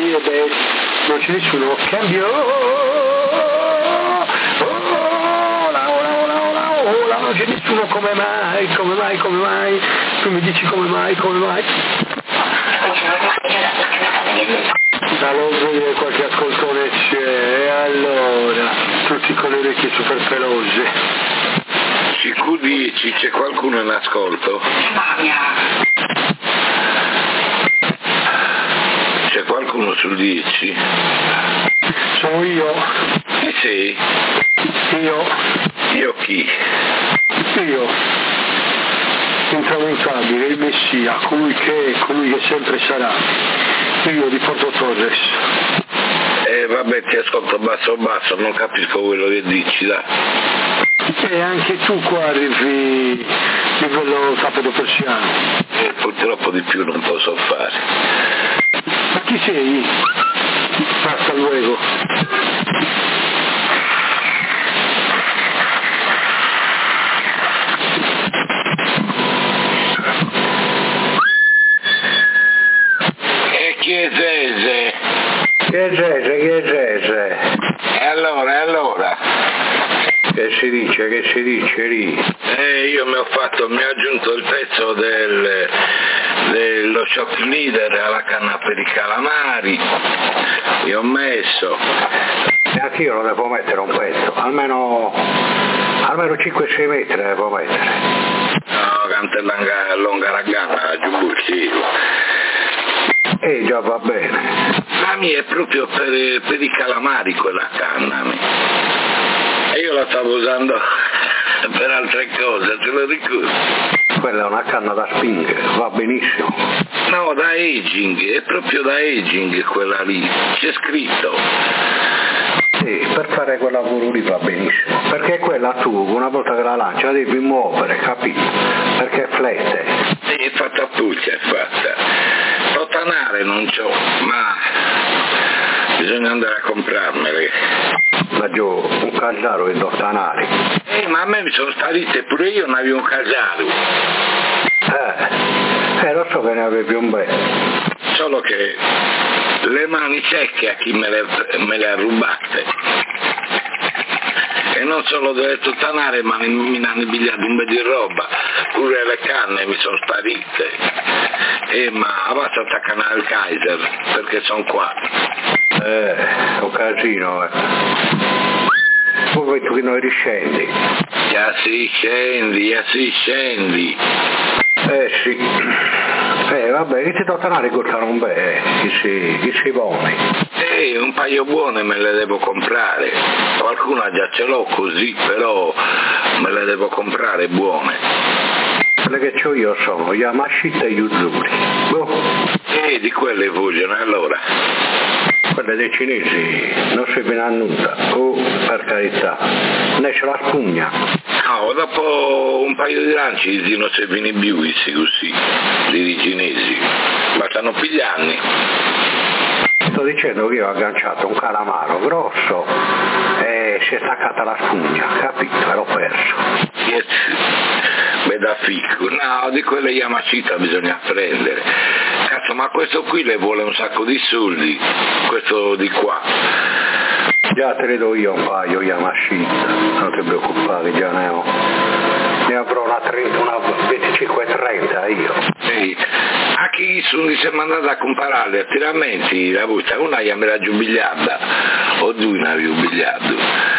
e beh, non c'è nessuno, cambio, non c'è nessuno, come mai, tu mi dici come mai. Allora qualche ascoltone c'è, e allora, tutti con le orecchie super pelose. CQ10, c'è qualcuno in ascolto? C'è qualcuno sul 10? Sono io. Chi sei? Io chi? Io. Intramontabile, il Messia, colui che sempre sarà. Io di Porto Torres. Vabbè, ti ascolto basso, non capisco quello che dici, dai. E anche tu qua arrivi livello sabato persiano. Purtroppo di più non posso fare. Ma chi sei? Hasta luego. Chi è Zese? Chi è Zese? E allora? Che si dice lì? Io mi ho aggiunto il pezzo dello shock leader alla canna per i calamari, io ho messo. E anch'io lo devo mettere un pezzo, almeno 5-6 metri ne devo mettere. No, canta longa la canna, giù. Già va bene. La mia è proprio per i calamari quella canna. E io la stavo usando per altre cose, te lo ricordo. Quella è una canna da spingere, va benissimo. No, da aging, è proprio da aging quella lì, c'è scritto. Sì, per fare quel lavoro lì va benissimo, perché quella tu, una volta che la lanci, la devi muovere, capito? Perché flette. È fatta puccia, è fatta. Totanare non c'ho, ma bisogna andare a comprarmele. Ma giù, un casaro e totanari. Ma a me mi sono sparite, pure io non avevo un casaro. Lo so che ne avevi un bel. Solo che le mani secche a chi me le ha rubate. E non solo delle totanare, ma mi hanno pigliato un bel di roba. Pure le canne mi sono sparite. Ma basta attaccare al Kaiser, perché sono qua. Un casino, Poi tu che noi riscendi. Ya si scendi. Sì. Vabbè, che ti totanare costano un bel, chi si vuole. Un paio buone me le devo comprare. Qualcuna già ce l'ho così, però me le devo comprare buone. Quelle che c'ho io sono Yamashita e Yuzuri. Di quelle vogliono, allora? Quelle dei cinesi non si viene a nulla. Per carità, ne c'è la spugna. No, dopo un paio di lanci non si viene più così, dei cinesi. Ma stanno pigliando. Sto dicendo che io ho agganciato un calamaro grosso e si è staccata la spugna, capito? E l'ho perso. Yes. Da ficco. No, di quelle Yamashita bisogna prendere. Cazzo, ma questo qui le vuole un sacco di soldi, questo di qua. Già te ne do io un paio Yamashita, non ti preoccupare, già ne avrò una 25-30 io. A chi sono si è mandato a comparare attiramenti la busta, una gli me l'ha giubigliata, o due ne avevo bigliato.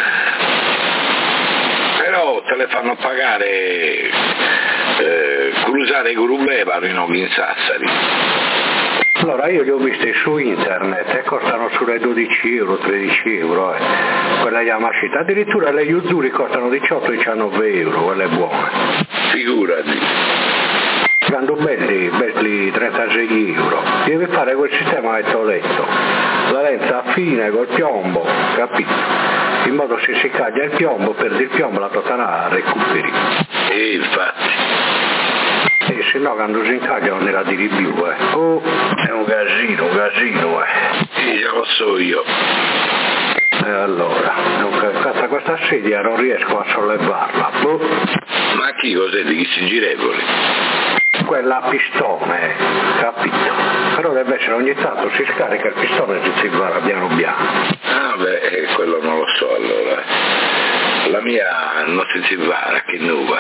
Però te le fanno pagare cruzare Gurubevaro in Sassari. Allora io li ho visti su internet e costano sulle 12 euro, 13 euro. Quella Yamashita, addirittura le Yuzuri costano 18-19 euro, quelle buone. Figurati. Quando belli 36 euro. Devi fare quel sistema che ti ho detto. La lenza fine col piombo, capito? In modo se si caglia il piombo, perdi il piombo, la totana recuperi. Infatti. Se no quando si incaglia non ne la tiri più, è un casino. Sì, lo so io. E allora, questa sedia non riesco a sollevarla. Ma chi cos'è di chi si girevoli? Quella a pistone, capito? allora invece ogni tanto si scarica il pistone e si va piano piano. Ah beh, quello non lo so allora. La mia non si va, che nuova.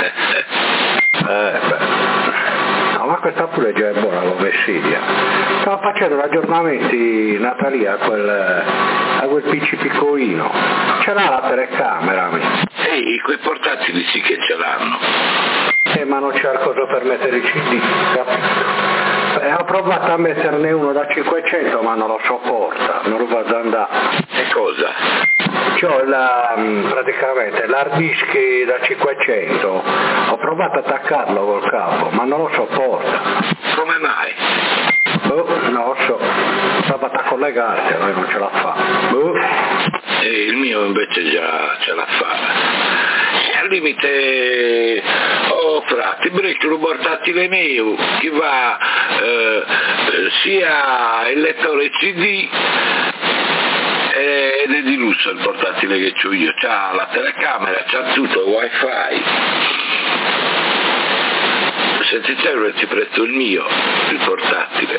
No, ma questa pure già è buona come Silvia. Stava facendo gli aggiornamenti Natalia a quel PC piccolino. Ce l'ha la telecamera. Ehi, quei portatili sì che ce l'hanno. Ma non c'è il coso per mettere i CD, capito? Ho provato a metterne uno da 500 ma non lo sopporta, non lo vado ad andare. E cosa? C'ho praticamente l'hard disk da 500, ho provato ad attaccarlo col cavo ma non lo sopporta. Come mai? Non lo so, ho provato a collegarsi, lui non ce la fa. E il mio invece già ce la fa. Al limite, frati, break lo portatile mio, che va sia il lettore CD ed è di lusso il portatile che c'ho io, c'ha la telecamera, c'ha tutto, wifi. Se ti serve ti presto il mio, il portatile.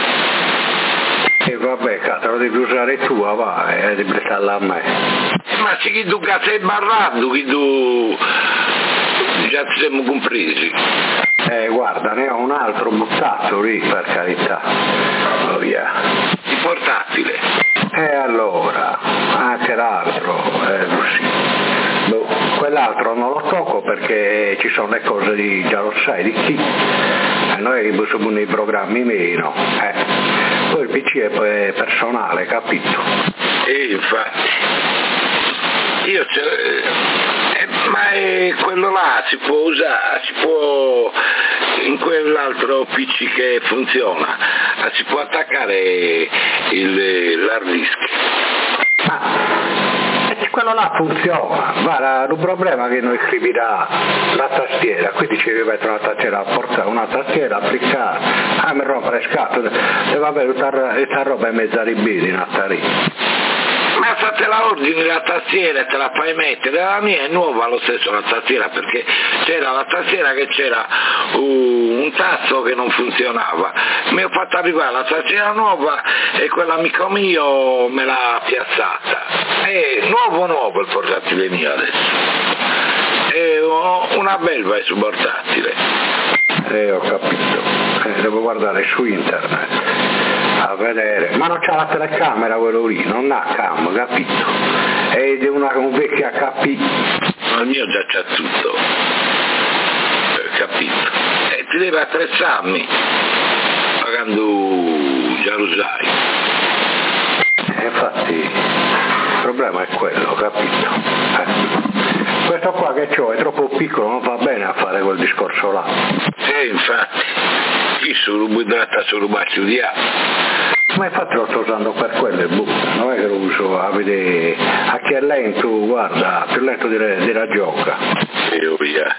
E vabbè, lo devi usare tu, va, e devi prestarla a me. Ma se chi tu sei barrato, chi tu già ci siamo compresi. Guarda, ne ho un altro buttato lì, per carità. Oh yeah. Il portatile. Allora, anche l'altro, sì. Quell'altro non lo tocco perché ci sono le cose già lo sai di chi. Noi usiamo nei programmi meno. Poi il PC è personale, capito? Infatti. Io ma quello là si può usare, in quell'altro PC che funziona, si può attaccare l'hard disk. Quello là funziona, guarda, il problema è che non scriverà la tastiera, quindi ci deve mettere una tastiera applicata, mi rompe le scatole, e vabbè, questa roba è mezza ribidi in attarì. Ma se te la ordini la tastiera e te la fai mettere, la mia è nuova lo stesso la tastiera, perché c'era la tastiera che c'era un tasto che non funzionava, mi ho fatto arrivare la tastiera nuova e quell'amico mio me l'ha piazzata, è nuovo il portatile mio adesso, è una belva sul portatile. Ho capito, devo guardare su internet a vedere, ma non c'ha la telecamera quello lì, non ha cam, capito? Ed è un vecchio HP. Il mio già c'ha tutto, capito? Ti deve attrezzarmi, pagando già lo sai. Infatti il problema è quello, capito? Questo qua che c'ho è troppo piccolo, non va bene a fare quel discorso là. Infatti, qui su rubidrata su rubaccio di A. Ma infatti lo sto usando per quello, non è che lo uso a vedere, a chi è lento, guarda, più lento della gioca. Io via.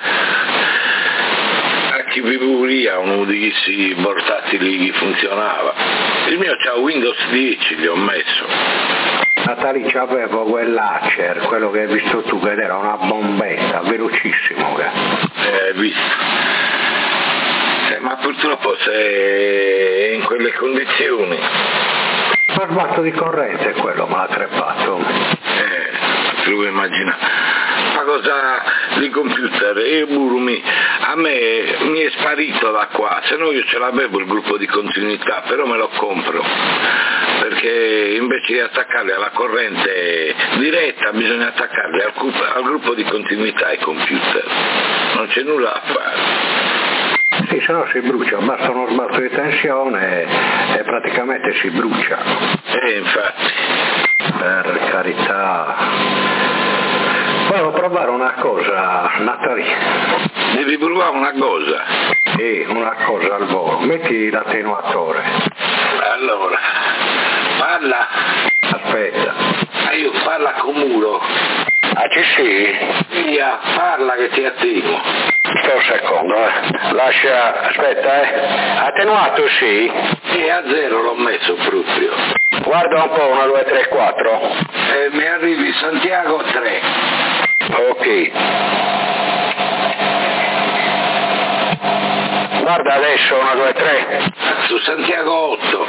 A chi vivevo lì a uno di questi portatili che funzionava. Il mio c'ha Windows 10, gli ho messo. Natali c'avevo quell'Acer, quello che hai visto tu, che era una bombetta, velocissimo. Visto. Ma purtroppo se in quelle condizioni. Per sbatto di corrente quello me l'ha crepato. Te lo immagina. Ma cosa di computer? Burumi, a me mi è sparito da qua, se no io ce l'avevo il gruppo di continuità, però me lo compro. Perché invece di attaccarli alla corrente diretta bisogna attaccarli al gruppo di continuità ai computer. Non c'è nulla da fare. Sì, se no si brucia, basta uno sbalzo di tensione e praticamente si brucia. Infatti. Per carità. Volevo provare una cosa, Natalia. Devi provare una cosa? Sì, una cosa al volo. Metti l'attenuatore. Allora, parla. Aspetta. Io parla con muro. Ci sì? Via, parla che ti attivo. Sto un secondo, Lascia, aspetta, Attenuato sì? Sì, a 0 l'ho messo proprio. Guarda un po', 1, 2, 3, 4. Mi arrivi Santiago 3. Ok. Guarda adesso, 1, 2, 3. Su Santiago 8.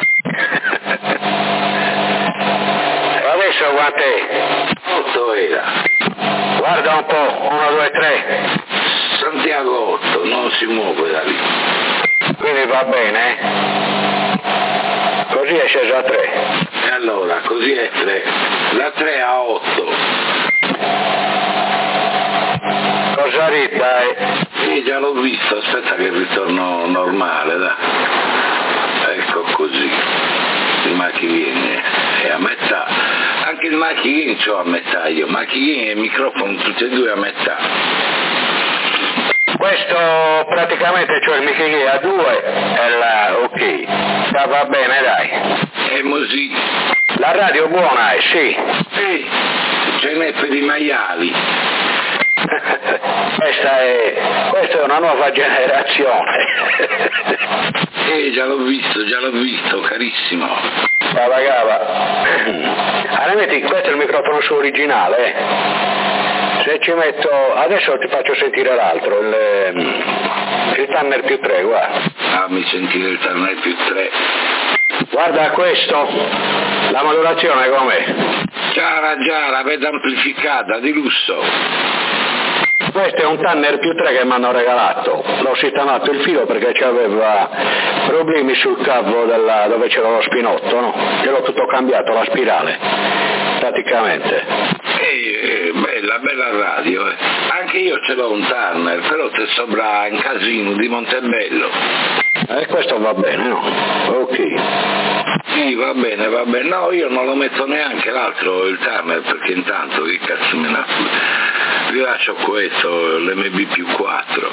Adesso quant'è? 8 era. Guarda un po', 1, 2, 3. Santiago 8, non si muove da lì. Quindi va bene, Così è sceso a 3. E allora, così è 3. Da 3 a 8. Cosa rita, Sì, già l'ho visto, aspetta che ritorno normale, dai. Ecco così. Il Macchini è a metà. Anche il Macchini c'ho a metà io. Macchini e il microfono tutti e due a metà. Questo praticamente, cioè il Michele a 2 è la ok. Va bene, dai. E così. La radio buona è, sì. Sì, ce n'è per i maiali. Questa è una nuova generazione. Già l'ho visto, carissimo. Cava. Allora metti, questo è il microfono suo originale, Se ci metto, adesso ti faccio sentire l'altro, il Tanner più 3, guarda. Fammi sentire il Tanner più 3. Guarda questo, la modulazione com'è? Già, la vedo amplificata, di lusso. Questo è un Tanner più 3 che mi hanno regalato, l'ho sistemato il filo perché c'aveva problemi sul cavo dove c'era lo spinotto, no? Gliel'ho tutto cambiato, la spirale, praticamente. Bella radio, Anche io ce l'ho un Tanner, però te sopra in casino di Montebello. Questo va bene, no? Ok. Sì, va bene. No, io non lo metto neanche l'altro, il Tanner, perché intanto che cazzo me ne vi lascio questo, l'MB più 4,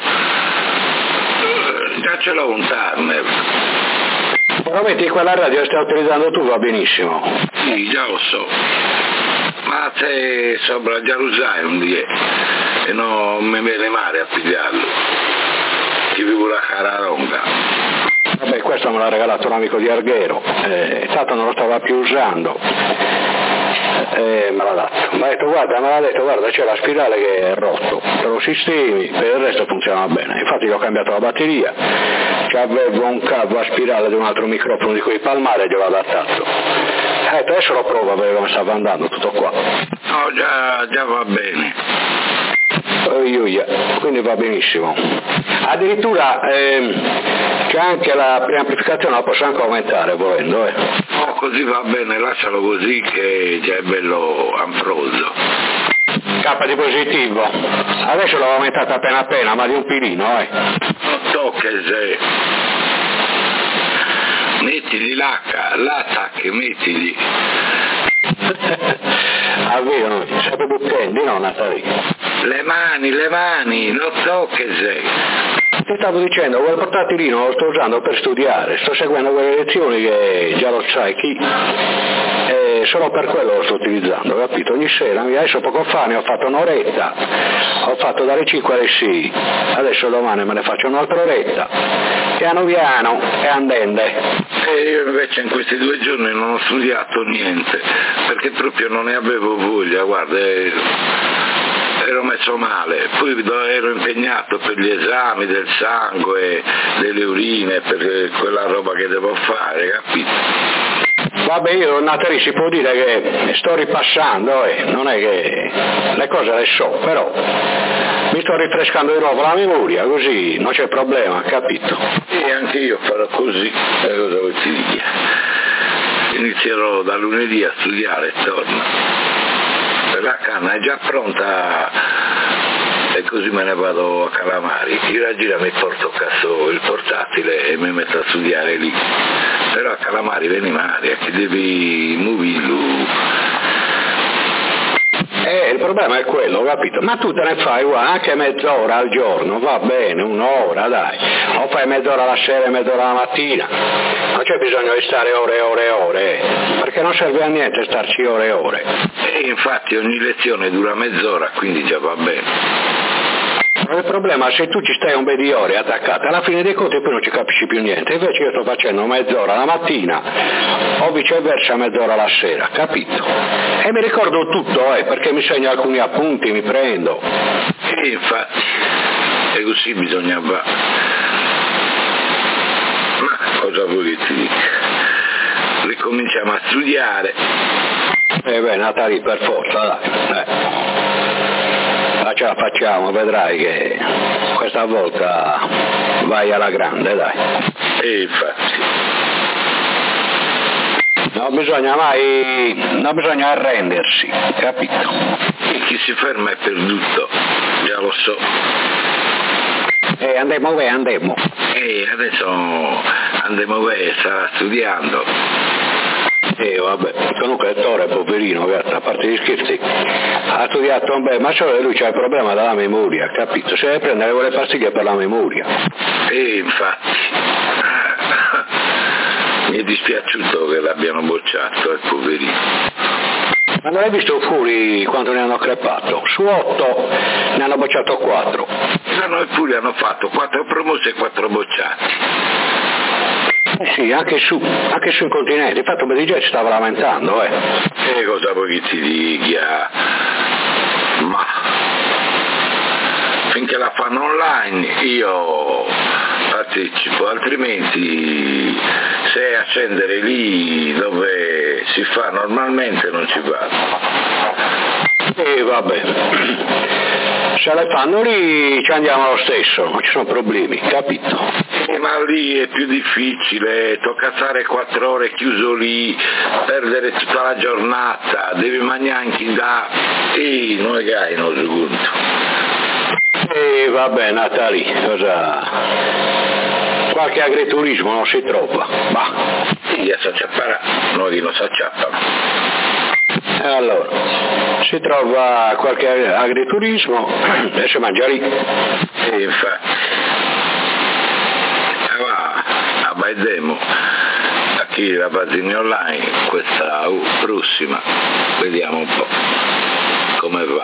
già ce l'ho un Tanner. Però metti quella radio che stai utilizzando tu va benissimo. Sì, già lo so. Ma te sopra già lo usai un dia e non mi viene male a pigliarlo. Ti vivo la cararonga. Vabbè, questo me l'ha regalato un amico di Arghero, tanto non lo stava più usando. Me l'ha dato. Mi ha detto guarda c'è la spirale che è rotto, te lo sistemi, per il resto funziona bene. Infatti gli ho cambiato la batteria, avevo un cavo a spirale di un altro microfono di quei Palmare e gliel'ho adattato. Adesso lo provo a vedere come stava andando tutto qua. No, già va bene. Quindi va benissimo. Addirittura c'è anche la preamplificazione, la posso anche aumentare volendo. No, così va bene, lascialo così che già è bello amproso. K di positivo. Adesso l'ho aumentata appena, ma di un pilino, Non tocca se. Mettigli l'attack, mettigli. Avvio, sempre bucchendi, no, Natali? Le mani, non tocca se. Ti stavo dicendo, quel portatilino lo sto usando per studiare, sto seguendo quelle lezioni che già lo sai chi, e solo per quello lo sto utilizzando, capito? Ogni sera, adesso poco fa ne ho fatto un'oretta, ho fatto dalle 5 alle 6, adesso domani me ne faccio un'altra oretta, piano piano e andende. E io invece in questi 2 giorni non ho studiato niente, perché proprio non ne avevo voglia, guarda. Ero messo male, poi ero impegnato per gli esami del sangue, delle urine, per quella roba che devo fare, capito? Vabbè, io Natali si può dire che sto ripassando, non è che le cose le so, però mi sto rifrescando di nuovo la memoria, così non c'è problema, capito? E anche io farò così, cosa vuoi ti dire? Inizierò da lunedì a studiare e torno. La canna è già pronta e così me ne vado a Calamari. Gira mi porto cazzo il portatile e mi metto a studiare lì. Però a Calamari vieni male, che devi muoverlo. Il problema è quello, capito? Ma tu te ne fai anche mezz'ora al giorno, va bene, un'ora, dai. O fai mezz'ora la sera e mezz'ora la mattina. Non c'è bisogno di stare ore e ore e ore, perché non serve a niente starci ore e ore. E infatti ogni lezione dura mezz'ora, quindi già va bene. Il problema è se tu ci stai un bel di ore attaccata, alla fine dei conti poi non ci capisci più niente, invece io sto facendo mezz'ora la mattina o viceversa mezz'ora la sera, capito? E mi ricordo tutto, perché mi segno alcuni appunti, mi prendo. E infatti, e così bisogna fare. cosa vuoi che ti dica? Ricominciamo a studiare. Natali, per forza, dai. Ma ce la facciamo, vedrai che questa volta vai alla grande, dai. Infatti. Non bisogna arrendersi, capito? E chi si ferma è perduto, già lo so. Andiamo. Adesso andiamo, starà studiando. Vabbè, comunque Ettore, poverino, a parte gli scherzi, ha studiato un bel, ma solo lui c'ha il problema della memoria, capito? Se deve prendere quelle pastiglie per la memoria. Infatti. Mi è dispiaciuto che l'abbiano bocciato, il poverino. Ma non hai visto fuori quanto ne hanno crepato? Su 8 ne hanno bocciato 4. Noi pure hanno fatto 4 promossi e 4 bocciati. Sì, anche su in continente, infatti Bediger si stava lamentando, E cosa vuoi che ti dica? Ma finché la fanno online io partecipo, altrimenti se a scendere lì dove si fa normalmente non ci vado. Vabbè, se le fanno lì ci andiamo lo stesso, non ci sono problemi, capito? Ma lì è più difficile, tocca stare 4 ore chiuso lì, perdere tutta la giornata, devi mangiare anche in da, e noi gai non secondo. Vabbè, Natali, cosa? Qualche agriturismo non si trova, ma. Sì, si acciapparà, noi non si acciappano. Allora, si trova qualche agriturismo e si mangia lì. Infatti. Vedremo a chi la pagina online questa prossima, vediamo un po' come va.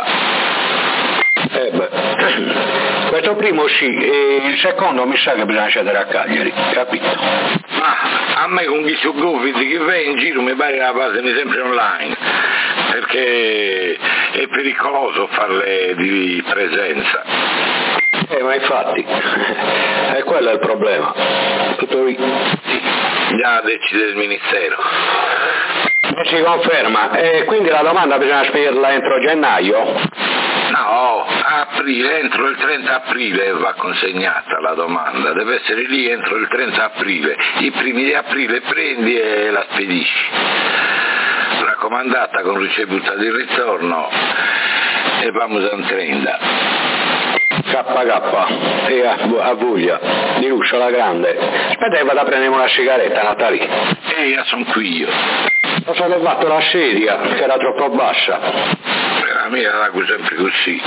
Questo primo sì, e il secondo mi sa che bisogna scendere a Cagliari, capito? Ma a me con chi su Covid che va in giro mi pare la pagina sempre online, perché è pericoloso farle di presenza. Ma infatti, è quello il problema. Tutto lì. Già decide il Ministero. Si conferma. E quindi la domanda bisogna spiegarla entro gennaio? No, aprile, entro il 30 aprile va consegnata la domanda. Deve essere lì entro il 30 aprile. I primi di aprile prendi e la spedisci. Raccomandata con ricevuta di ritorno e vamos a 30. KK e a Vuglia di Ruscio la Grande. Aspetta che vado a prendere una sigaretta, Natali. Io sono qui io. Ho sollevato la sedia che era troppo bassa. La mia era sempre così.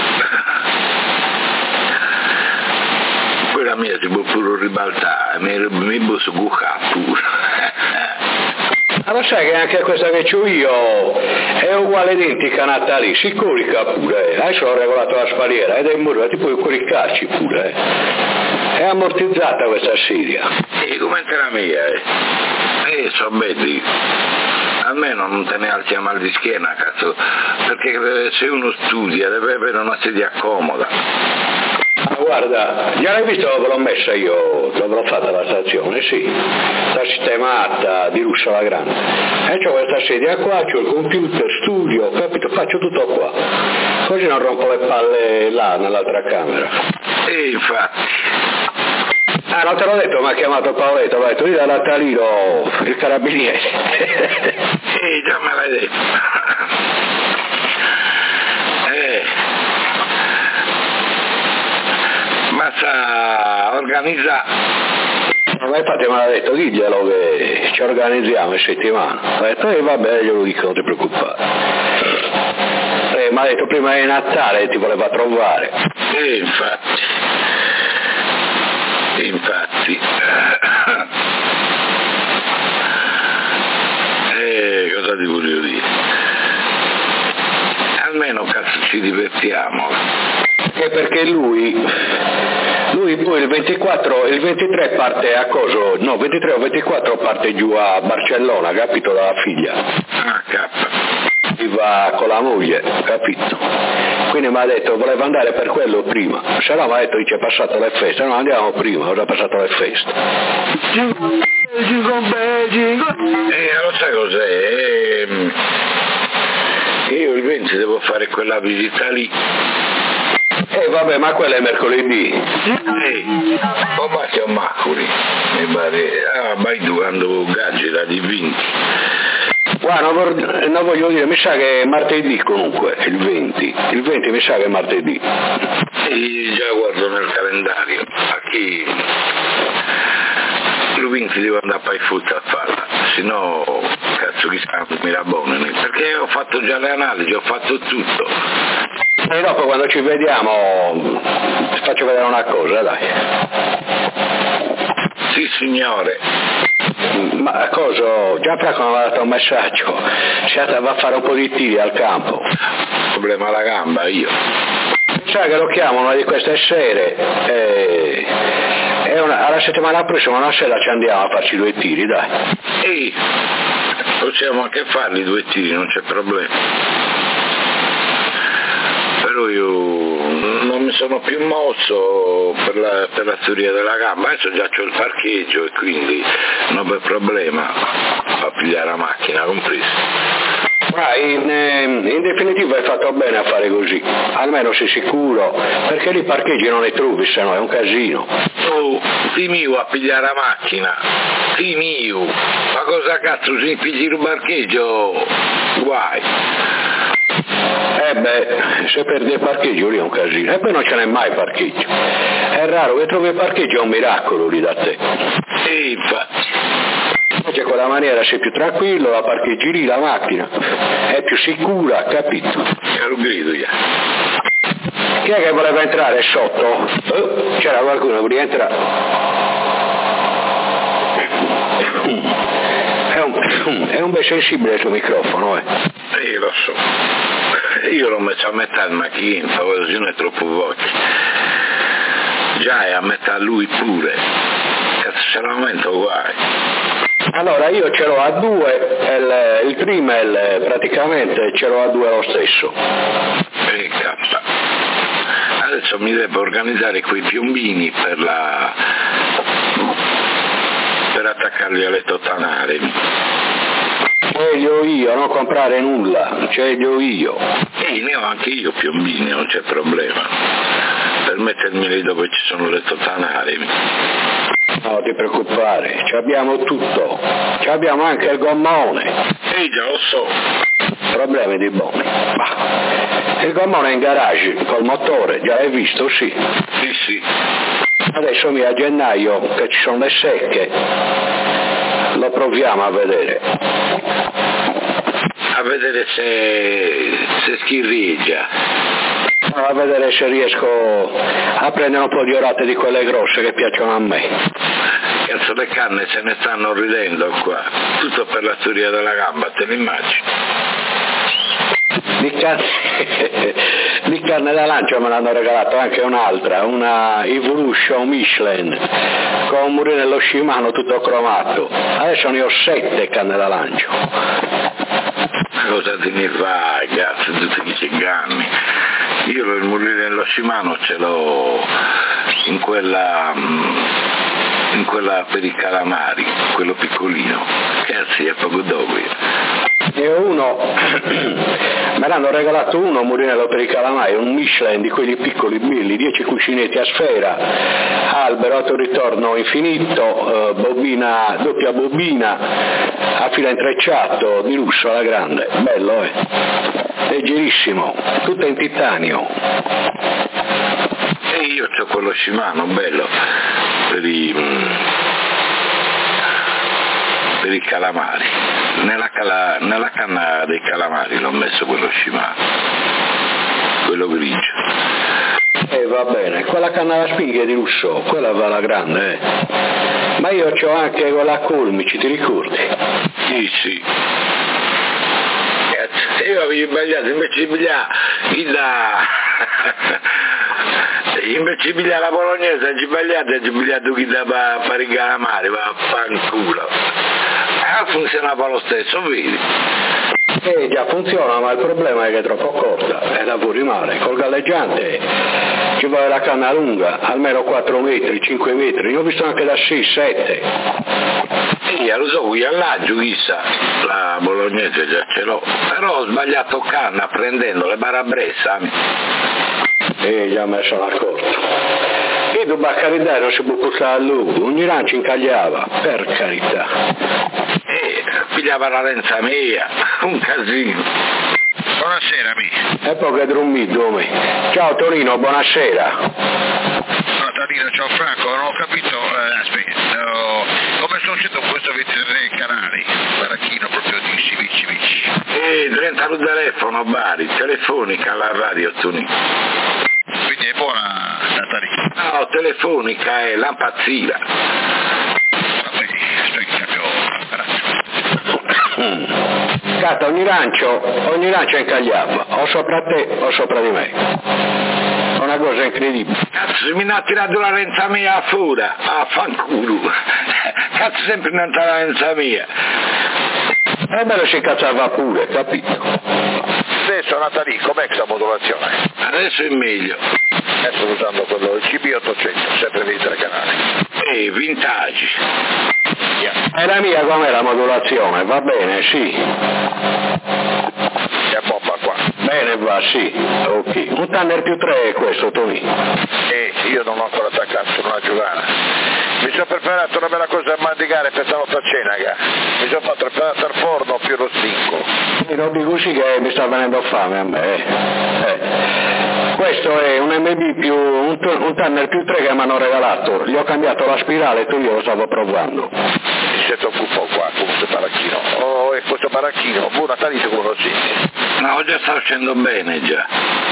Poi la mia si può pure ribaltare, mi posso bucare pure. Ma lo sai che anche questa che c'ho io è uguale identica a Natali, si corica pure, adesso ho regolato la spalliera ed è in muro, ti puoi coricarci pure, è ammortizzata questa sedia. E come te la mia, so belli, almeno non te ne alzi a mal di schiena, cazzo, perché se uno studia deve avere una sedia comoda. Guarda, già l'hai visto dove l'ho messa io, dove l'ho fatta la stazione, sì, sta sistemata di Russo la Grande. E c'ho questa sedia qua, c'ho il computer, studio, capito, faccio tutto qua. Così non rompo le palle là, nell'altra camera. E infatti. Ah, non te l'ho detto, mi ha chiamato Paoletto, mi ha detto, lì da Natalino, il carabiniere. Già me l'hai detto. Ma sa organizzare. Ma infatti me l'ha detto, diglielo che ci organizziamo in settimana. Ho detto, vabbè, glielo dico, non ti preoccupare. Mi ha detto prima di Natale ti voleva trovare. Infatti. Cosa ti voglio dire? Almeno cazzo ci divertiamo. Perché lui poi il 23 parte a coso, no, 23 o 24 parte giù a Barcellona, capito, dalla figlia. Ah, va con la moglie, capito? Quindi mi ha detto voleva andare per quello prima, se no mi ha detto dice passato le feste, no andiamo prima, ho già passato le feste. Lo sai cos'è? Io il 20 devo fare quella visita lì. Vabbè, ma quello è mercoledì. O ma che macuri, mi pare, vai quando gaggi la di 20. Guarda, non voglio dire, mi sa che è martedì comunque, il 20 mi sa che è martedì. Già guardo nel calendario, a chi il 20 devo andare a fare foot a farla, se no cazzo chissà mi rabone, perché ho fatto già le analisi, ho fatto tutto. E dopo quando ci vediamo ti faccio vedere una cosa, dai. Sì signore. Ma cosa? Già fra quando mi ha dato un messaggio, va a fare un po' di tiri al campo. Problema alla gamba io. Sai che lo chiamo una di queste sere, alla settimana prossima una sera ci andiamo a farci 2 tiri, dai. Possiamo anche farli 2 tiri, non c'è problema. Però io non mi sono più mosso per la teoria della gamba, adesso già c'ho il parcheggio e quindi non c'è problema a pigliare la macchina compresa. Ma in definitiva hai fatto bene a fare così, almeno sei sicuro, perché lì parcheggi non ne trovi, se no è un casino. Ti mio a pigliare la macchina, ti mio, ma cosa cazzo si pigli il parcheggio? Guai. Se perdi il parcheggio lì è un casino, e poi non ce n'è mai parcheggio. È raro che trovi il parcheggio, è un miracolo lì da te. Infatti. Invece quella maniera sei più tranquillo, la parcheggi lì la macchina, è più sicura, capito? Lo grido io. Chi è che voleva entrare sotto? C'era qualcuno che voleva entrare? È un bel sensibile il tuo microfono, Io lo so. Io l'ho messo a metà il macchina, così non è troppo voce. Già è a metà lui pure. Cazzo ce l'aumento guai. Allora io ce l'ho a 2, il trimel praticamente ce l'ho a 2 lo stesso. Cazzo. Adesso mi devo organizzare quei piombini per attaccarli alle tottanare. Sceglio io, non comprare nulla, sceglio io. Ne ho anche io piombini, non c'è problema. Per mettermi lì dove ci sono le tottanare. No, ti preoccupare, ci abbiamo tutto, ci abbiamo anche il gommone. Già lo so. Problemi di buoni. Il gommone è in garage, col motore, già l'hai visto, sì? Sì. Adesso a gennaio, che ci sono le secche, lo proviamo a vedere. A vedere se schirreggia. A vedere se riesco a prendere un po' di orate di quelle grosse che piacciono a me. Cazzo, le canne se ne stanno ridendo qua, tutto per la storia della gamba, te l'immagini? Di canne da lancio me l'hanno regalato anche un'altra, una Evolution Michelin, con un murinello Shimano tutto cromato. Adesso ne ho 7 canne da lancio. Cosa te ne fai, cazzo, tutti che ci inganni? Io il murinello Shimano ce l'ho in quella per i calamari, quello piccolino, cazzo, è poco dopo. E uno, me l'hanno regalato un murinello per i calamari, un Michelin di quelli piccoli belli, 10 cuscinetti a sfera, albero a ritorno infinito, doppia bobina, a filo intrecciato, di lusso alla grande, bello leggerissimo, tutto in titanio. E io c'ho quello Shimano, bello, per i calamari, nella canna dei calamari l'ho messo quello Shimano, quello grigio. Va bene, quella canna da spinghe di lusso, quella va alla grande, Ma io c'ho anche quella Colmici, ti ricordi? Sì. Io avevo sbagliato, invece di pigliare la bolognese, ho sbagliato chi da fare i calamari, va a fanculo. Funzionava lo stesso, vedi? Già funziona, ma il problema è che è troppo corta, è da fuori mare. Col galleggiante ci vuole la canna lunga, almeno 4 metri, 5 metri, io ho visto anche da 6, 7. Lo so, qui all'aggio chissà, la bolognese già ce l'ho, però ho sbagliato canna prendendo le barabressa. Già messo l'accordo. E tu Baccarità non si può costare a lungo, ogni rancio incagliava, per carità. Pigliava la lenza mia, un casino. Buonasera amici. E poi che drummito, ciao Tonino, buonasera. Natalino, ciao Franco, non ho capito, come sono uscito con questo 23 canali, Baracchino proprio di Civici. 30 al telefono, Bari, telefonica alla radio Tonino. Quindi è buona Natalino? No, telefonica è lampazzina. Vabbè, sto in cambio Cata, ogni rancio è incagliato, o sopra te o sopra di me. È una cosa incredibile. Cazzo, se mi ha tirato la lenza mia fuori, fanculo. Cazzo, sempre non la lenza mia. E bello si cazzava pure, capito? Adesso Natalino, com'è questa modulazione? Adesso è meglio. Sto usando quello, il CB800, sempre 23 canali. Vintage. E la mia com'è la modulazione? Va bene, sì. È bomba qua. Bene, va, sì. Ok. Un Tanner più 3 è questo, Tony. Io non ho ancora attaccato su una giocata. Mi sono preparato una bella cosa a mandigare per stanotte a cena, mi sono fatto preparato al forno più lo stinco. Non dico così che mi sta venendo fame a me. Questo è un MB più un Tanner più 3 che mi hanno regalato. Gli ho cambiato la spirale e tu io lo stavo provando. Mi sento un po' qua con questo baracchino. E questo baracchino, buon Natalino come lo senti? No, già sta uscendo bene già.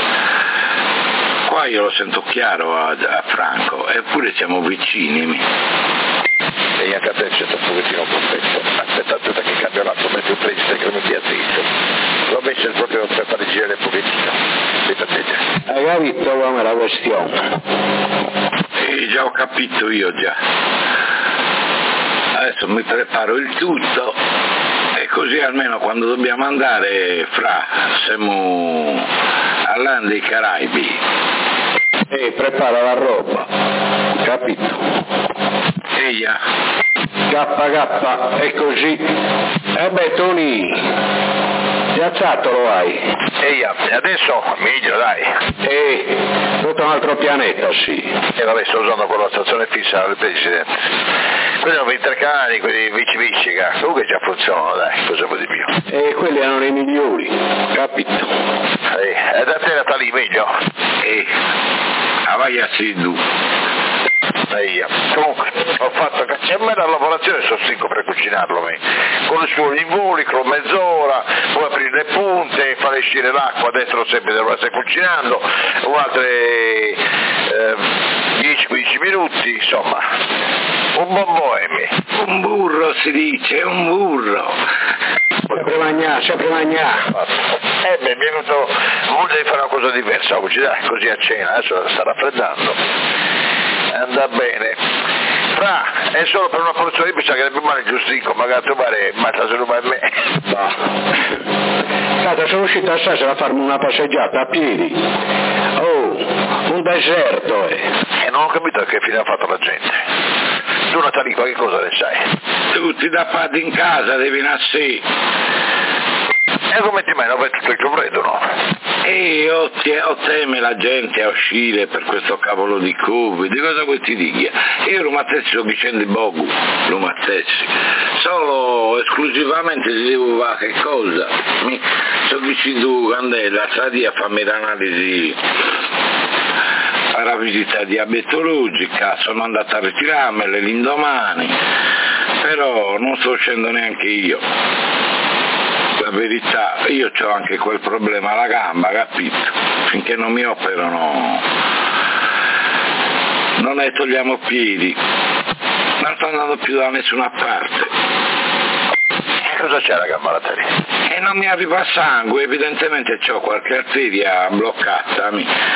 Qua io lo sento chiaro a Franco, eppure siamo vicini. E anche a te c'è un pochettino perfetto. Aspetta che cambio l'altro, metto il preside che non mi atteso. L'ho messo proprio per fare girare un pochettino. Aspetta. Hai capito com'è la questione? Già ho capito io già. Adesso mi preparo il tutto e così almeno quando dobbiamo andare siamo all'An dei Caraibi. Prepara la roba, capito? Eia. K, è così. Beh, Tony, piazzato lo hai. Eia, e adesso meglio dai. Tutto un altro pianeta, sì. E vabbè, sto usando con la stazione fissa del Presidente. Quelli sono 23 canali, quelli vici, comunque già funzionano, dai, cosa vuoi di più? Quelli erano i migliori, capito? E da te Natalì, meglio? Vai a Sidu. Comunque ho fatto c'è una bella lavorazione, sto stinco per cucinarlo con i suoi voli, con mezz'ora, poi aprire le punte, fare uscire l'acqua dentro sempre devo essere cucinando, altre 10-15 minuti, insomma un buon boemi. Un burro si dice, un burro. Sempre magnà. Mi è venuto voglia di fare una cosa diversa oggi, dai, così a cena, adesso sta raffreddando. Andrà bene. È solo per una porzione, mi sa che deve male giustico, magari trovare solo per me. Guarda, sono uscito stasera a farmi una passeggiata a piedi. Un deserto, E non ho capito che fine ha fatto la gente. Tu Natalì, che cosa ne sai? Tutti da parte in casa, devi nascere. E come ti mai non vai tutto il tuo freddo, no? Io teme la gente a uscire per questo cavolo di Covid, di cosa vuoi ti dica? Io Rumazzessi sto dicendo di Bogu, Rumazzessi, solo esclusivamente ti devo fare che cosa? Sto dicendo Candela, sta a farmi l'analisi alla visita diabetologica, sono andato a ritirarmele l'indomani, però non sto uscendo neanche io. La verità, io ho anche quel problema alla gamba, capito? Finché non mi operano non ne togliamo piedi, non sto andando più da nessuna parte. Cosa c'è la gamba laterale? E non mi arriva sangue, evidentemente ho qualche arteria bloccata.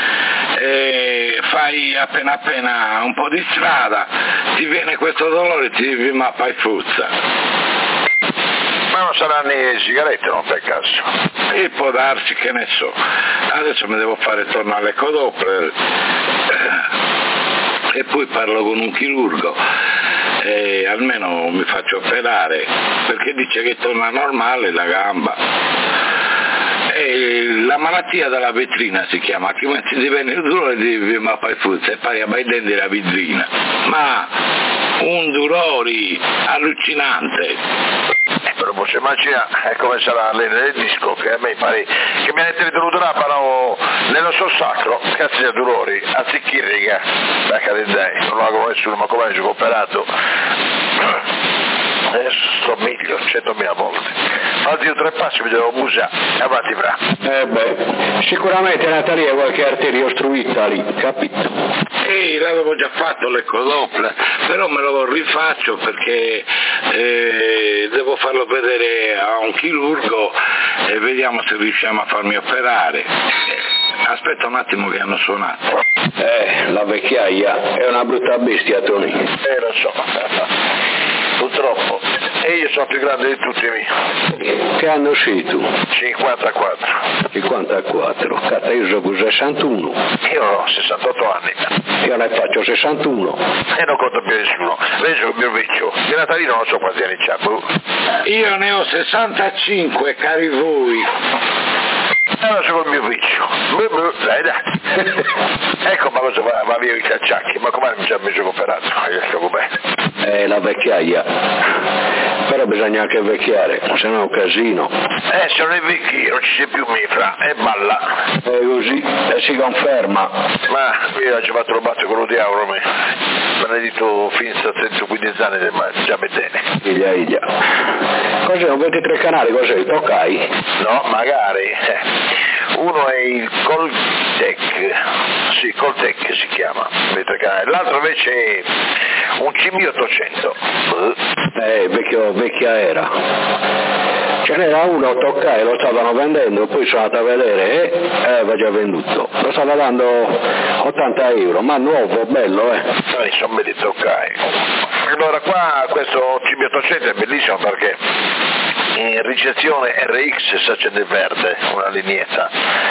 Fai appena un po' di strada, ti viene questo dolore, ti devi mappa e fuzza. Ma non saranno le sigarette, non per caso? E può darsi, che ne so. Adesso mi devo fare tornare l'ecodoppler e poi parlo con un chirurgo e almeno mi faccio operare, perché dice che torna normale la gamba. E la malattia della vetrina si chiama, altrimenti ti viene il dolore di ma poi fuzza e poi vai dentro la vetrina. Ma un dolore allucinante. Però se immagina come sarà l'ene del disco, che a me pare che mi avete venuto là però nello suo sacro, cazzo di dolori, anziché riga, da cadendai, non lo hago nessuno, ma come ho operato. Adesso sto meglio, 100.000 volte. Fatti 3 passi, mi devo musare, avanti fra. Sicuramente Natalia qualche arteria ostruita lì, capito? L'avevo già fatto l'ecodoppler, però me lo rifaccio perché devo farlo vedere a un chirurgo e vediamo se riusciamo a farmi operare. Aspetta un attimo che hanno suonato. La vecchiaia è una brutta bestia, Tony. Lo so. Purtroppo. E io sono più grande di tutti i miei. Che anno sei tu? 54. 54. Cazzo, io sono 61. Io ho 68 anni. Io ne faccio 61. E non conto più nessuno. Vedo il mio vecchio. Di Natalino non so quanti anni c'ha. Io ne ho 65, cari voi. Allora sono il mio vecchio. Dai. Ecco, ma cosa va via i cacciacchi? Ma come mi ci ha messo operato? La vecchiaia. Però bisogna anche vecchiare, se no è un casino. Se non è vecchio, non ci sei più fra, e balla. È così, e si conferma. Ma io ci ho trovato quello di Auro, benedetto Finza 115 anni, ma già bene. Iglia. Cos'è, un 23 canali, cos'è? Toccai? No, magari. Uno è il Coltec, sì, Coltec si chiama, 23 canali. L'altro invece è un CB800. Vecchia era. Ce n'era uno toccai, lo stavano vendendo, poi sono andato a vedere e aveva già venduto. Lo stava dando 80 euro, ma nuovo, bello, Insomma, di toccai. Allora qua questo CB800 è bellissimo perché in ricezione RX si accende verde, una lineetta.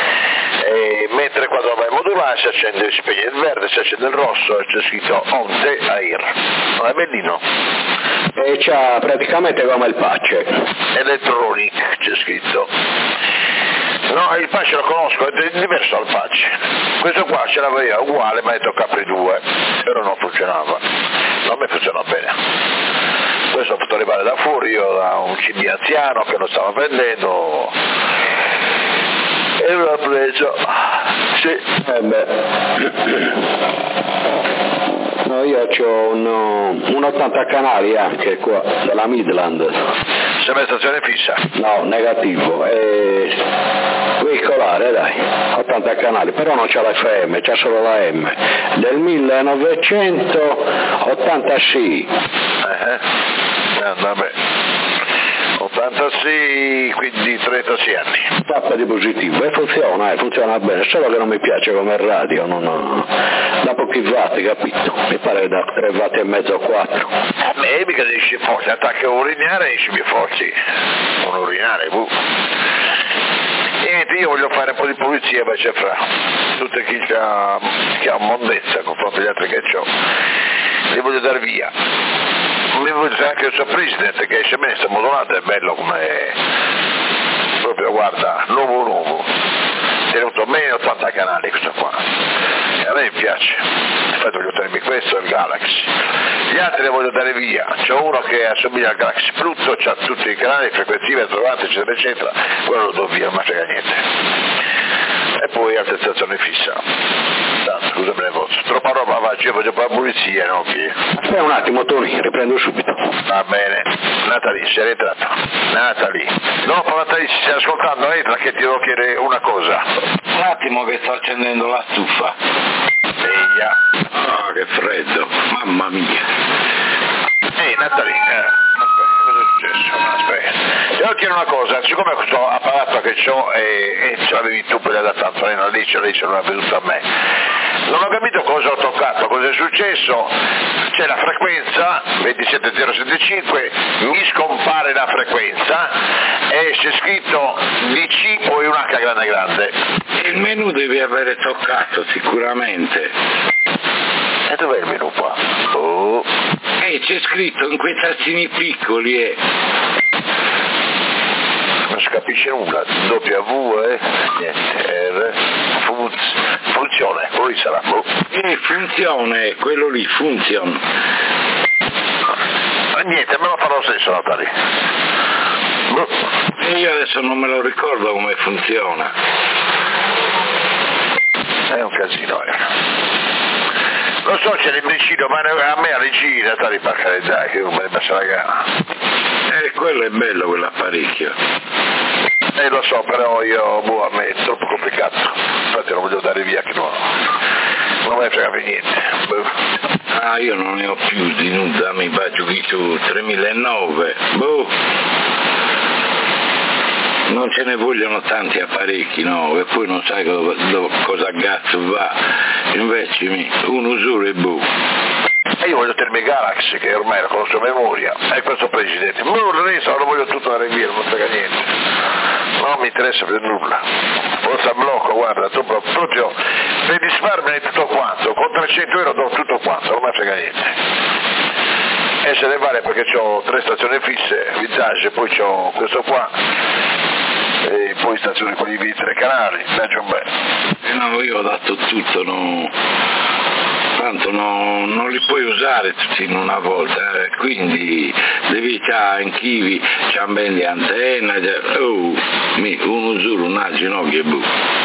Mentre quando vai in modulare si accende, si spegne il verde, si accende il rosso e c'è scritto On the Air. Non è bellino? E c'ha praticamente come il patch. Electronic c'è scritto. No, il patch lo conosco, è diverso dal patch. Questo qua ce l'avevo io, uguale, ma è tocca per 2, però non funzionava. Non mi funziona bene. Questo ho fatto arrivare da fuori, io da un CB anziano che lo stava prendendo. E l'ho preso. Sì. No, io ho un 80 canali anche qua, della Midland. Sempre stazione fissa? No, negativo. Veicolare, dai, 80 canali, però non c'è la FM, c'è solo la M. Del 1986. Vabbè. 86, quindi 36 anni. Tappa di positivo, e funziona bene, solo che non mi piace come radio, da pochi watt, capito? Mi pare da 3 watt e mezzo o 4. A me mica esce forte, attacca un urinare esce più forti. Un urinare, E niente, io voglio fare un po' di pulizia invece fra tutte chi ha mondezza confronto agli altri che ho. Li voglio dar via. Mi voglio anche il suo presidente che esce messo modulato, è bello come proprio, guarda, nuovo tenuto meno 80 canali questo qua, e a me mi piace. Infatti voglio tenermi questo e il Galaxy, gli altri li voglio dare via. C'è uno che assomiglia al Galaxy Plutto, c'ha tutti i canali frequenzivi, trovate eccetera eccetera, quello lo do via, non mi frega niente. E poi altre stazioni fissa. Tanto, scusa me ne posso. Troppa roba va, io voglio fare pulizia, no? Aspetta un attimo, Tony, riprendo subito. Va bene. Natalie, si è ritratta. Natalie. Dopo Natalie, si stai ascoltando, entra che ti devo chiedere una cosa. Un attimo che sto accendendo la stufa. Via. Ah, che freddo, mamma mia. Ehi, Natalie, aspetta, cosa è successo? Aspetta. Ti devo chiedere una cosa, siccome questo apparato che ho e ce l'avevi tu per da tanto, lei non lì, ce l'hai venuto a me. Non ho capito cosa ho toccato, cosa è successo, c'è la frequenza 27075, mi scompare la frequenza e c'è scritto DC poi un H grande grande. Il menu devi avere toccato sicuramente. E dov'è il menu qua? Oh. C'è scritto in quei tastini piccoli Non si capisce nulla, W, niente, R, funzione, poi sarà. Funzione, quello lì, funzione. Niente, me lo fa lo stesso Natali. E io adesso non me lo ricordo come funziona. È un casino, Lo so, c'è l'imbecille, ma a me a regina Natali per carità, che non me ne passa la gana. Quello è bello quell'apparecchio. Lo so, però io, a me è troppo complicato. Infatti non voglio dare via che non me ne frega più niente. Io non ne ho più di nuda, mi va giù 3009. Non ce ne vogliono tanti apparecchi, no? E poi non sai cosa cazzo va. Invece uno solo e E io voglio tenere Galaxy, che ormai la conosco a memoria, e questo presidente, ma il resto lo voglio tutto dare via, non frega niente, non mi interessa per nulla, forza blocco, guarda, tu proprio per risparmiare tutto quanto, con 300 euro do tutto quanto, non mi frega niente. E se ne vale perché ho 3 stazioni fisse, vintage, poi ho questo qua, e poi stazioni con i 3 canali, viaggio un bel. No, io ho dato tutto, no. Tanto non li puoi usare tutti in una volta, quindi devi anche cambiare antenna, uno solo, un ginocchio e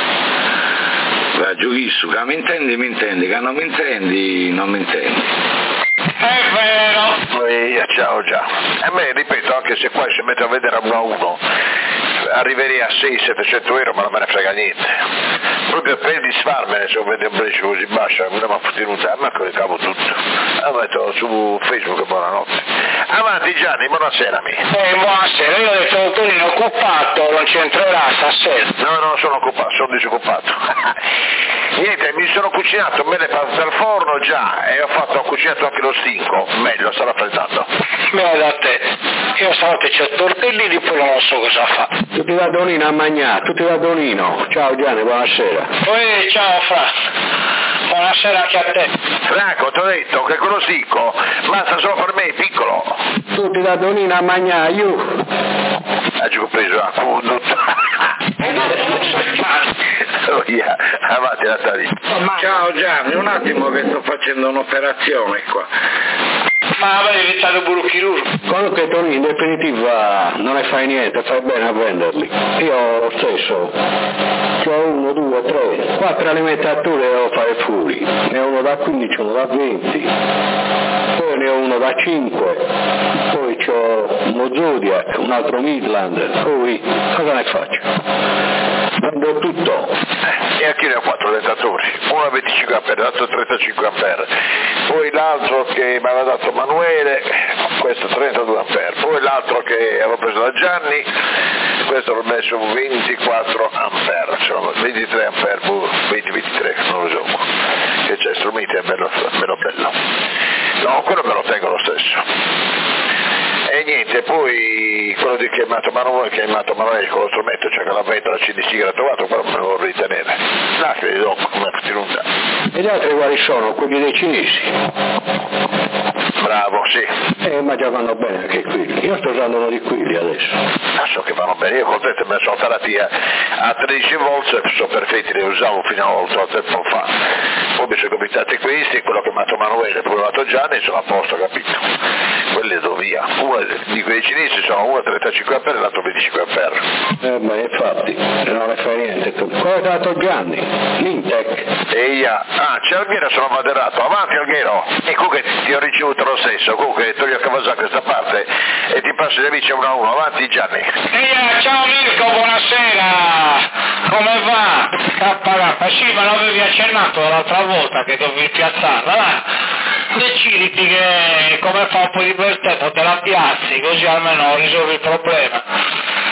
va giù, che mi intendi, che non mi intendi, non mi intendi. È vero! Ciao già. A me, ripeto, anche se qua si mette a vedere a 1 a 1, arriverei a 600-700 euro, ma non me ne frega niente. Proprio per disfarmene, se vede un prezzo così basso, non mi ha tenuta, ma che cavo tutto. La metto su Facebook, buonanotte. Avanti Gianni, buonasera Buonasera, io ho detto Tonino è occupato, non c'entrerà stasera. No, sono occupato, sono disoccupato. Niente, mi sono cucinato belle pasta al forno già e ho cucinato anche lo stinco, meglio, sta raffreddando. Beh, da te, io stanotte c'ho tortellini, poi non so cosa fa. Tutti da Donino a mangiare, tutti da Donino. Ciao Gianni, buonasera. Ciao Fra, buonasera anche a te. Franco, ti ho detto che quello stinco basta solo per me, è piccolo. Tutti da Donino a mangiare, io. Ho preso a fondo. Avanti Natali. Ciao Gianni, un attimo che sto facendo un'operazione qua. Ma avevi evitato pure un chirurgo. Comunque Tonino, in definitiva non ne fai niente, fai bene a venderli. Io lo stesso, c'ho 1, 2, 3, 4 alimentature devo fare fuori, ne ho uno da 15, uno da 20, poi ne ho uno da 5, poi c'ho uno Zodiac, un altro Midland, poi cosa ne faccio? Vendo tutto. E anche ne ho 4 alimentatori, uno a 25 ampere, l'altro a 35 ampere, poi l'altro che mi aveva dato Manuele, questo 32 ampere, poi l'altro che avevo preso da Gianni, questo l'ho messo 24 ampere, cioè 23 ampere, 20-23, non lo so, che c'è strumenti, è bello. No, quello me lo tengo lo stesso. E niente, poi quello di chiamato Manuele con lo strumento, cioè che la ventola CDC che l'ha trovato, quello me lo vorrei tenere. Là che li do come tenuta. E gli altri quali sono? Quelli dei cinesi? Bravo, sì. Ma già vanno bene anche qui. Io sto usando uno di quelli adesso. So che vanno bene, io contento me ne sono tarati a 13 volt, sono perfetti, li usavo fino a 8 tempo fa. Poi mi sono capitati questi, quello che mi ha dato Manuele, poi mi ha dato Gianni, sono a posto, capito? Quelli do via. Uno di quei cinesi sono uno a 35 ampere e l'altro 25 ampere. Ma infatti, non ne fai niente tu. Cosa ti ha dato Gianni? L'Intec. C'è Alghero, sono moderato, avanti Alghero. E comunque ti ho ricevuto lo stesso, comunque toglio a Cavasà questa parte e ti passo gli amici 1 a 1, avanti Gianni. Ciao Mirko, buonasera, come va? KK, sì, ma l'avevi accennato l'altra volta che dovevi piazzarla, va? Deciditi che come fa un po' di bel tempo te la piazzi, così almeno risolvi il problema.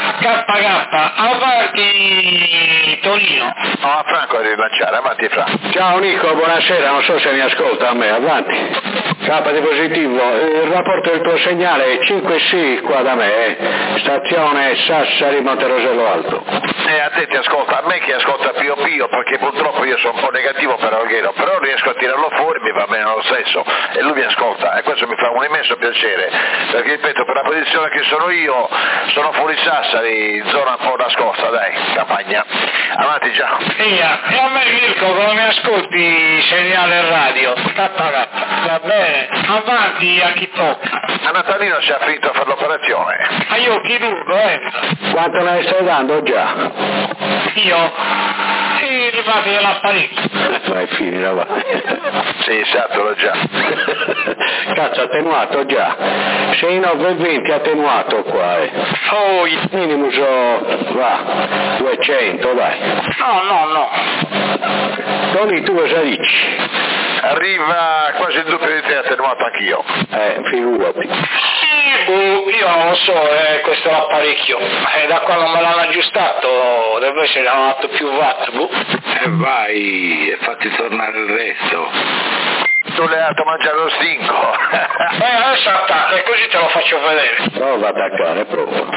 KK, avanti Tonino. No, Franco devi lanciare, avanti Franco. Ciao Nico, buonasera, non so se mi ascolta a me, avanti. K di positivo, il rapporto del tuo segnale è 5C qua da me, stazione Sassari Monterosello Alto. A te ti ascolta, a me che ascolta Pio Pio, perché purtroppo io sono un po' negativo per Alghero, però riesco a tirarlo fuori, mi va bene lo stesso, e lui mi ascolta, e questo mi fa un immenso piacere, perché ripeto, per la posizione che sono io, sono fuori Sassari, zona un po' nascosta, dai, campagna. Avanti già. Via, e a me Mirko, come mi ascolti segnale radio? KK, va bene, avanti a chi tocca. A Natalino si è finito a fare l'operazione. Ma io chirurgo, Quanto ne stai dando già? Io? Sì, rifatti dell'apparecchio. Vai, finila, va. Sì, esatto, l'ho già. Cazzo, attenuato già. 6,920 attenuato qua, Oh, minimo va, 200, dai. no. Tony, tu cosa dici? Arriva quasi il doppio di te, attenuato anch'io. Figurati. Io non lo so, questo è l'apparecchio. Da quando me l'hanno aggiustato deve essere fatto più watt. Vai, e fatti tornare il resto. Tu le hai dato a mangiare lo stinco. Adesso attacca e così te lo faccio vedere. Prova ad attaccare, prova.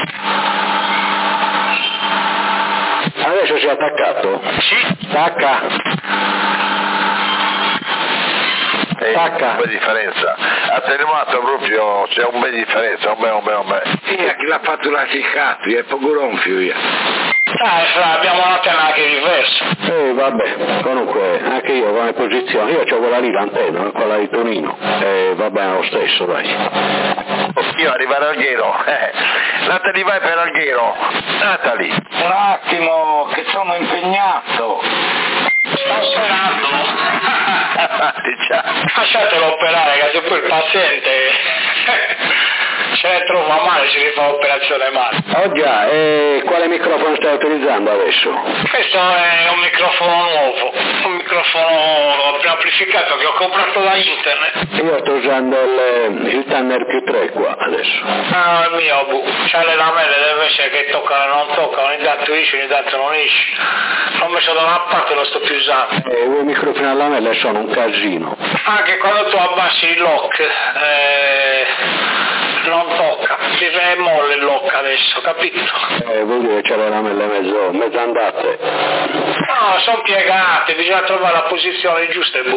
Adesso si è attaccato? Sì. Attacca. Un bel differenza, attenuato proprio, c'è un bel differenza, un bel. Sì, chi l'ha fatto l'asicato, è poco gonfio io. Abbiamo un'antenna anche diversa. Vabbè, comunque anche io come posizione, io ho quella lì l'antenna, quella di Tonino, va bene lo stesso, dai. Io arrivare al Alghero, Natali vai per Alghero, Natali. Un attimo, che sono impegnato. Sto sperando. Già. Lasciatelo operare, che se poi il paziente se ne trova male, si rifà l'operazione male. Oh già, quale microfono stai utilizzando adesso? Questo è un microfono nuovo, un microfono preamplificato che ho comprato da internet. Io sto usando il Tanner Q3 qua adesso. Ah, il mio, c'ha le lamelle, deve essere che toccano e non toccano, ogni tanto esce, ogni tanto non esce. L'ho messo da una parte e lo sto più usando. I microfoni a lamelle sono un casino. Anche quando tu abbassi il lock, non tocca, si è molle il lock adesso, capito? Vuol dire che c'è le lamelle mezzo andate. No, sono piegate, bisogna trovare la posizione giusta e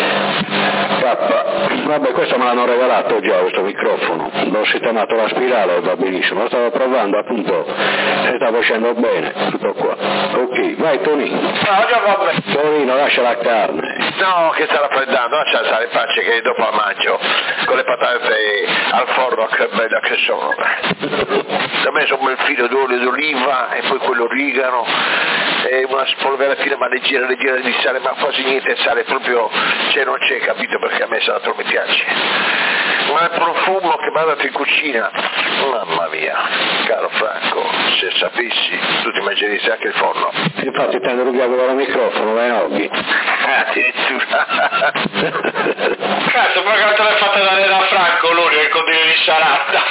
Vabbè, questo me l'hanno regalato già, questo microfono. L'ho sistemato la spirale e va benissimo. Lo stavo provando appunto e sta facendo bene, tutto qua. Ok, vai Tony. No, già va bene. Tonino, lascia la carne. No, che sta raffreddando, lascia stare in pace che dopo la mangio, con le patate al forno, che bella che sono. Da me sono un bel filo d'olio d'oliva e poi quello origano e una spolveratina ma leggera di sale, ma quasi niente sale, proprio non c'è, capito, perché a me salato mi piace. Ma il profumo che mi ha dato in cucina, mamma mia, caro Franco, se sapessi, tu ti immagineresti anche il forno. Infatti ti hanno rubato il microfono, vai Nobby. Addirittura. Cazzo, perché te l'hai fatta dare da Franco l'olio e il codino di salata?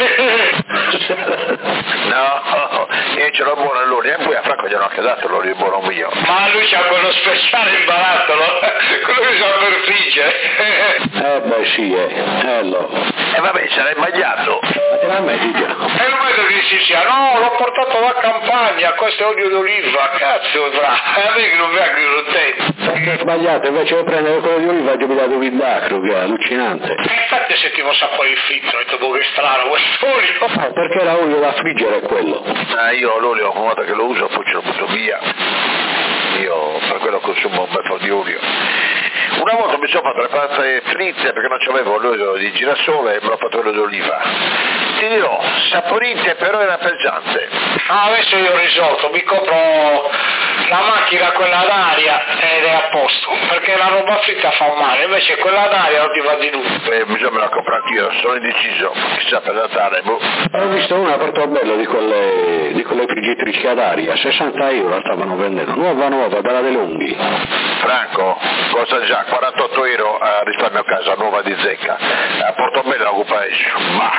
No, io ce l'ho buono l'olio, e poi a Franco gli hanno anche dato l'olio buono mio. Ma lui c'ha quello speciale in barattolo, quello che sa per friggere. Beh sì, E vabbè, ce l'hai sbagliato. Ma te la metti già? E non vedo che si sia, no, l'ho portato da campagna, questo è olio d'oliva, cazzo, e a me che non mi ha chiuso il tempo. Perché ho sbagliato, invece di prendere quello di oliva ho dato villacro, che è allucinante. Infatti sentivo sapore di fritto, ho detto, boh, che strano questo olio. Perché era olio da friggere quello. Io l'olio, una volta che lo uso, poi ce lo butto via. Io per quello consumo un bel po' di olio. Una volta mi sono fatto le patate fritte perché non c'avevo l'olio di girasole e me l'ho fatto l'olio d'oliva. Ti dirò, saporite però era pesante. Adesso io ho risolto, mi compro la macchina quella d'aria ed è a posto, perché la roba fritta fa male, invece quella d'aria non ti va di nulla. Bisogna me la comprare anch'io, sono indeciso, chissà per Natale, boh. Ho visto una Portobello di quelle friggitrici ad aria, 60 euro stavano vendendo, nuova, dalla De Lunghi. Franco, costa già 48 euro a risparmio a casa, nuova di zecca. A Portobello la occupa ma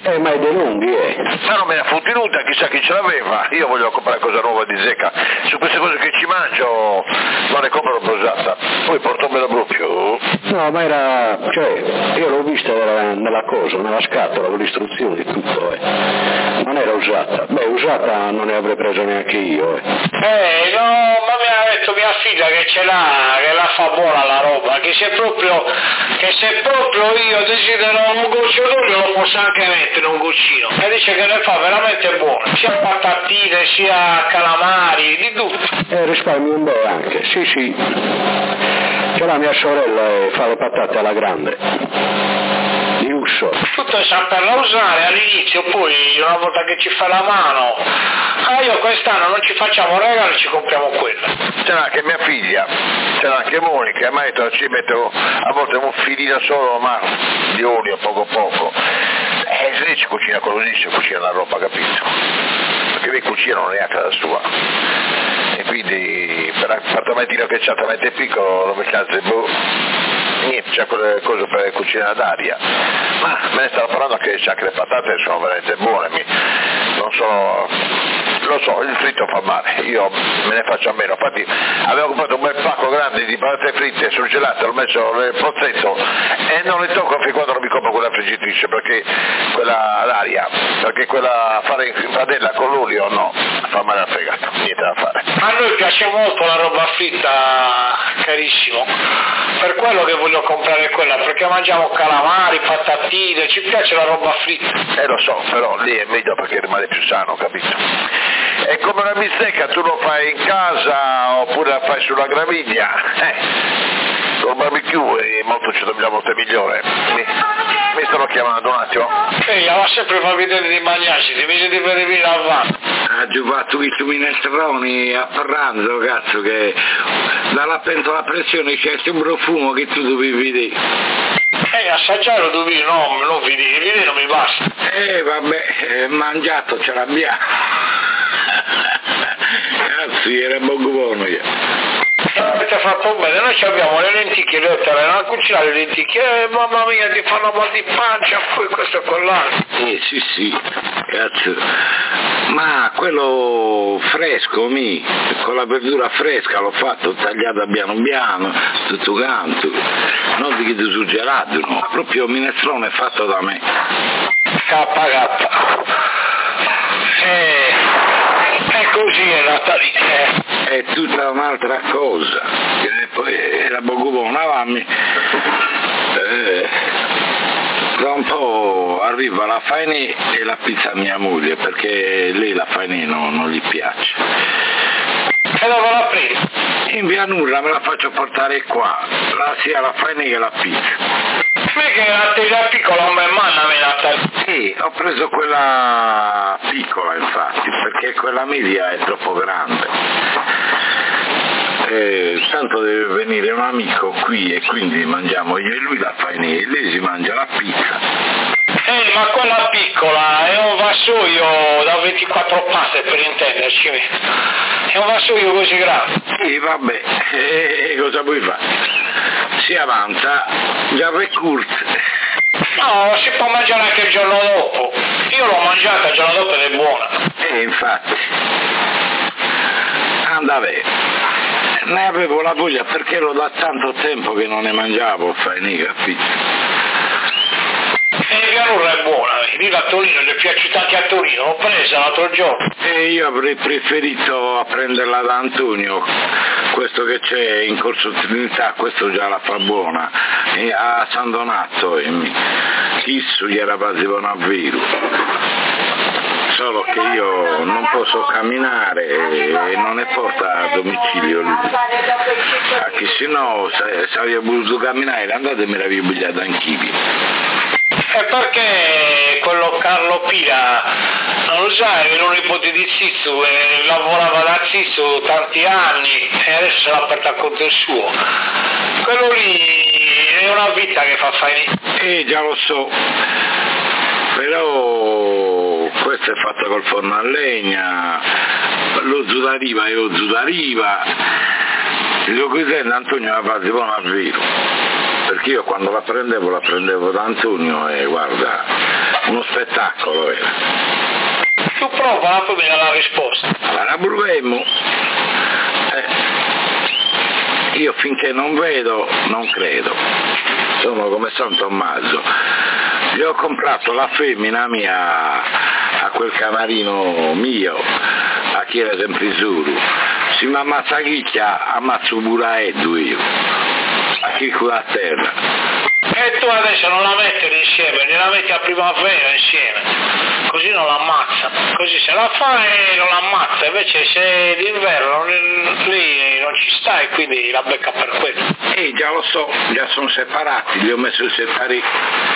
Ma è dei lunghi, Ma non me ne ha tenuta, chissà chi ce l'aveva, io voglio comprare cosa nuova di zecca, su queste cose che ci mangio non ne compro usata, poi portomela proprio. No, ma era, io l'ho vista nella cosa, nella scatola con le istruzioni e tutto, non era usata, usata non ne avrei preso neanche io, no, ma mi ha detto mia figlia che ce l'ha, che la fa buona la roba, che se proprio io desidero un goccio d'olio lo posso anche mettere un goccino, e dice che ne fa veramente buono, sia patatine sia calamari, di tutto. Risparmio un bel anche, sì, c'è la mia sorella e fa le patate alla grande, di lusso. Tutto è saperla usare all'inizio, poi una volta che ci fa la mano, io quest'anno non ci facciamo regalo, ci compriamo quello. C'è anche mia figlia, c'è anche Monica, ma io ci metto a volte un filino solo, ma di olio poco. Se lei ci cucina così, si cucina la roba, capito? Perché lei cucina non è a casa sua. E quindi per appartamentino che c'è talmente piccolo non mi calza niente, c'è quelle cose per cucinare d'aria, ma me ne stavo parlando che c'è anche le patate sono veramente buone, lo so, il fritto fa male, io me ne faccio a meno, infatti avevo comprato un bel pacco grande di patate fritte surgelate, l'ho messo nel pozzetto e non le tocco fin quando non mi compro quella friggitrice, perché quella d'aria, perché quella fare in padella con l'olio no, fa male al fegato, niente da fare. A noi piace molto la roba fritta, carissimo, per quello che voglio comprare quella, perché mangiamo calamari, patatine, ci piace la roba fritta. Lo so, però lì è meglio perché rimane più sano, capito? E come una bistecca tu lo fai in casa oppure la fai sulla graviglia, col barbecue è molto 100.000 volte migliore. Mi stanno chiamando un attimo. Va sempre fa vedere di mangiarsi, ti dice di venire a lavare. Ha giù fatto questi minestroni a pranzo, cazzo, che dalla pentola a pressione c'è un profumo che tu dovevi vedere. Assaggiare lo dovevi, no, non vedere non mi basta. Vabbè, mangiato ce l'abbiamo. Cazzo, era buono io. Avete fatto bene, noi abbiamo le lenticchie, la cucina le lenticchie, mamma mia ti fanno mal di pancia, poi questo e quell'altro. Sì, cazzo, ma quello fresco con la verdura fresca l'ho fatto, tagliata piano, tutto canto, non di che ti suggerato, no, proprio minestrone fatto da me. K. E così è nata lì. È tutta un'altra cosa, che poi era poco buona, mammi. Tra un po' arriva la fainè e la pizza a mia moglie, perché lei la fainè non gli piace. E dove la prendi? In via Nurra me la faccio portare qua, sia la fainè che la pizza. Perché la teglia piccola non mi manna me la. Sì, ho preso quella piccola infatti, perché quella media è troppo grande. Tanto deve venire un amico qui e quindi mangiamo io e lui la fainè e lei si mangia la pizza. Ma quella piccola è un vassoio da 24 paste per intenderci, è un vassoio così grande. Sì, vabbè, cosa vuoi fare? Si avanza, già recurte. No, si può mangiare anche il giorno dopo, io l'ho mangiata il giorno dopo ed è buona. Infatti, andava. Ne avevo la voglia perché ero da tanto tempo che non ne mangiavo, fainè, capito? E via Nurra è buona, lì a Torino, mi è piaciuta anche a Torino, l'ho presa l'altro giorno. E io avrei preferito a prenderla da Antonio, questo che c'è in Corso Trinità, questo già la fa buona, e a San Donato, Chisso gli era quasi buono a vero. Solo che io non posso camminare e non ne porta a domicilio lui. Perché se no, se avevo voluto camminare, andate e me l'avevo bugliata anch'io. E perché quello Carlo Pira, non lo sai, era un nipote di Zizzu, lavorava da Zizzu tanti anni e adesso se l'ha aperta a conto suo. Quello lì è una vita che fa fainè. Già lo so, però questo è fatto col forno a legna, lo zudariva e lo zudariva. Dico cos'è Antonio la fase buona al vero, perché io quando la prendevo da Antonio e guarda, uno spettacolo era. Tu prova, poi mi dà la risposta. La proviamo. Io finché non vedo, non credo. Sono come San Tommaso. Gli ho comprato la femmina mia a quel camarino mio, a Chiesa Semprisuru. Se mi ammazza chicchia, ammazzo pure io. A chi a terra. E tu adesso non la metti insieme, ne la metti a primavera insieme, così non l'ammazza, così se la fa e non l'ammazza, invece se d'inverno lì non ci sta e quindi la becca per quello. Già lo so, già sono separati, li ho messo separati.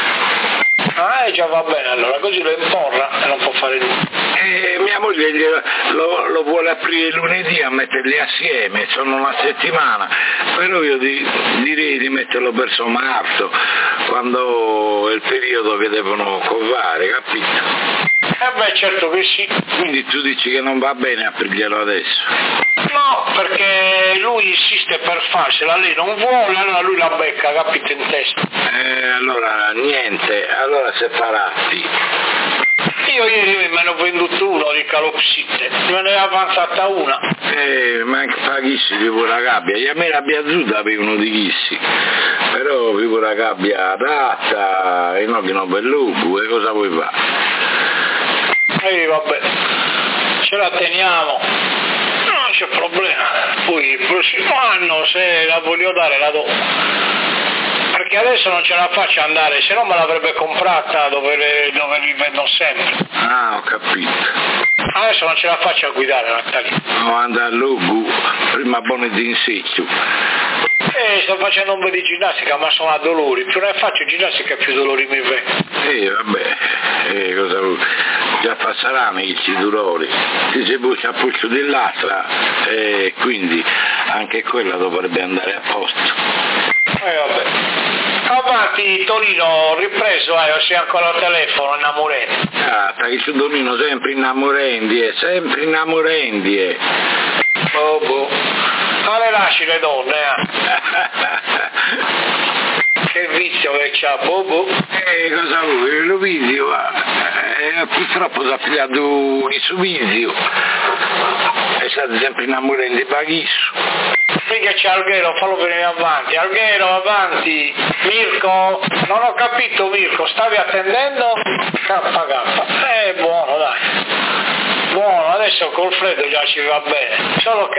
Già va bene, allora così lo imporra e non può fare niente. Mia moglie lo vuole aprire lunedì a metterli assieme, sono una settimana, però io direi di metterlo verso marzo, quando è il periodo che devono covare, capito? Certo che sì. Quindi tu dici che non va bene aprirglielo adesso? No, perché lui insiste per farsela, lei non vuole, allora lui la becca, capito, in testa. Allora niente, allora separati. Io ieri me ne ho venduto uno di calopsite, me ne è avanzata una. Ma anche paghissi vivo la gabbia, a me la gabbia azzurra avevano di chissi, però vivo la gabbia adatta e no che non bellugo, e cosa vuoi fare? Vabbè, ce la teniamo, non c'è problema, poi il prossimo anno se la voglio dare la do, perché adesso non ce la faccio andare, se no me l'avrebbe comprata dove li vendo sempre. Ho capito. Adesso non ce la faccio a guidare, Natalia. No, andare a Lugu, prima buone di insecchio. Sto facendo un po' di ginnastica, ma sono a dolori, più ne faccio ginnastica più dolori mi vengono. Vabbè, cosa vuoi? Già fa salame che ci dolori, ti si buccia a puccio dell'altra e quindi anche quella dovrebbe andare a posto. Vabbè. Avanti Tonino, ripreso, o sei ancora al telefono innamorendo? Che su Tonino sempre innamorendi, sempre innamorendi. Boh. Ma le lasci le donne, Che vizio che c'ha, bobo. Cosa vuoi? Lo video, purtroppo si è affidato il suo video. È stato sempre innamorando di Paghisso. Mica c'è Alghero, fallo venire avanti. Alghero, avanti. Mirko, non ho capito Mirko, stavi attendendo? K. Buono, dai. Buono, adesso col freddo già ci va bene. Solo che